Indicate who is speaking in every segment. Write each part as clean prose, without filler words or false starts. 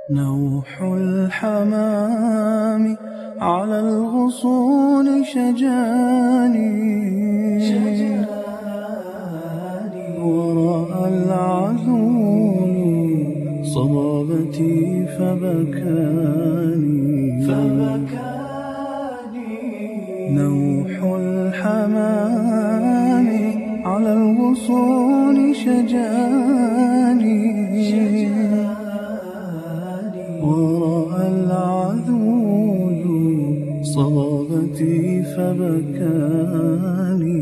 Speaker 1: نوح الحمام على الغصون شجاني ورأى العذول صبابتي فبكاني نوح الحمام على الغصون شجاني ورأى العذول صبابتي فبكاني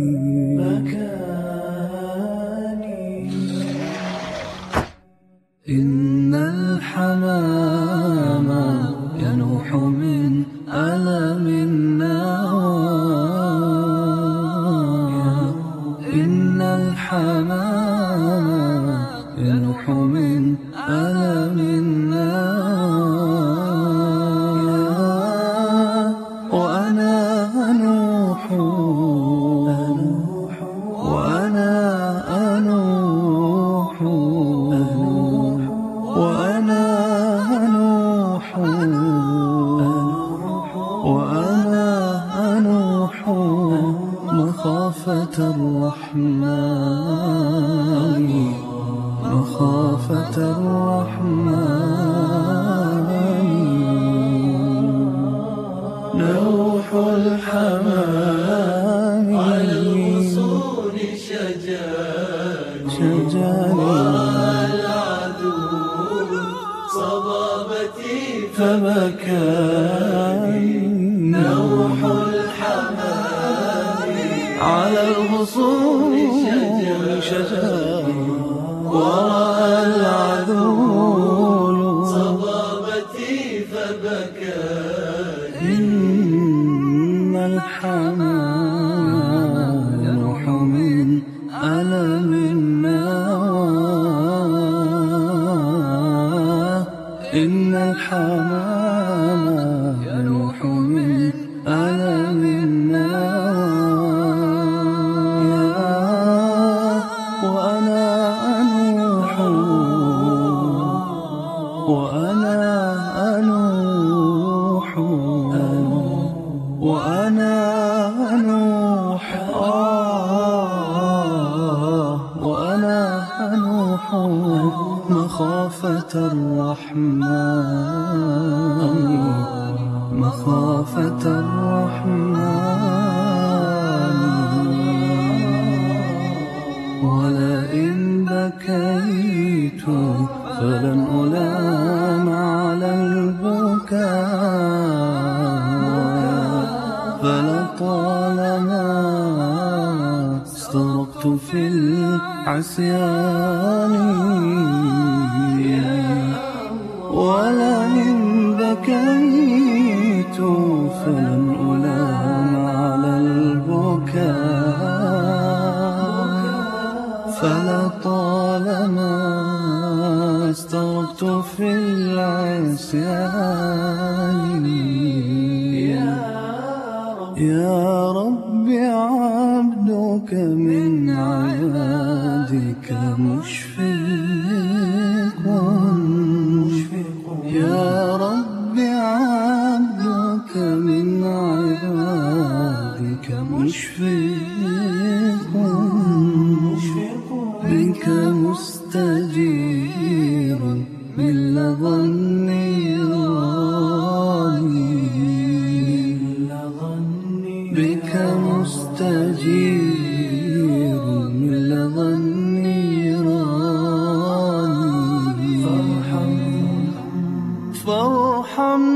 Speaker 1: إن الحمام ينوح من ألم النوى إن الحمام ينوح من ألم النوى وأنا أنوح وأنا أنوح وأنا أنوح وأنا أنوح مخافة الرحمن مخافة الرحمن نوح الحمام على الغصون شجاني ورأى العذول صبابتي فبكاني نوح الحمام على الغصون شجاني ورأى العذول صبابتي فبكاني إن الحمام ينوح من ألم النوى إن الحمام ينوح من ألم النوى وأنا أنوح وأنا أنوح وأنا أنوح وأنا أنوح مخافة الرحمن مخافة الرحمن ولئن بكيت فلن ألام على البكاء فلطالما استرقت في العصيان ولئن بكيت فلن ألام على البكاء فلطالما استرقت في العصيان يا رب عبدك من عبادك مشفق يا رب عبدك من عبادك مشفق بك مستجير من لظى النيران بك مستجير من لظى النيران فارحم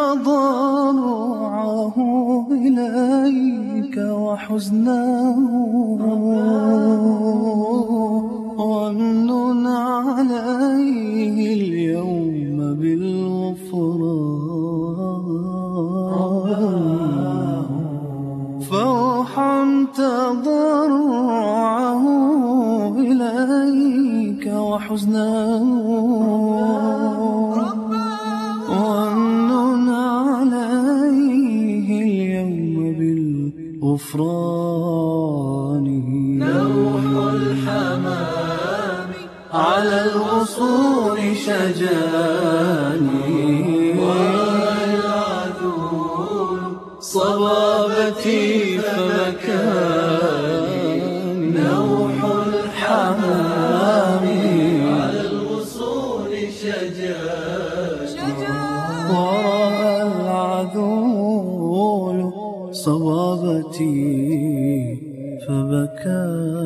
Speaker 1: تضرعه إليك وحزنه وامنن عليه اليوم بالغفران فارحم تضرعه إليك وحزنه وامنن عليه اليوم بالغفران نوح الحمام على الغصون شجاني صبابتي فبكاني نوح الحمام على الوصول شجاني ورأى العذول صبابتي فبكاني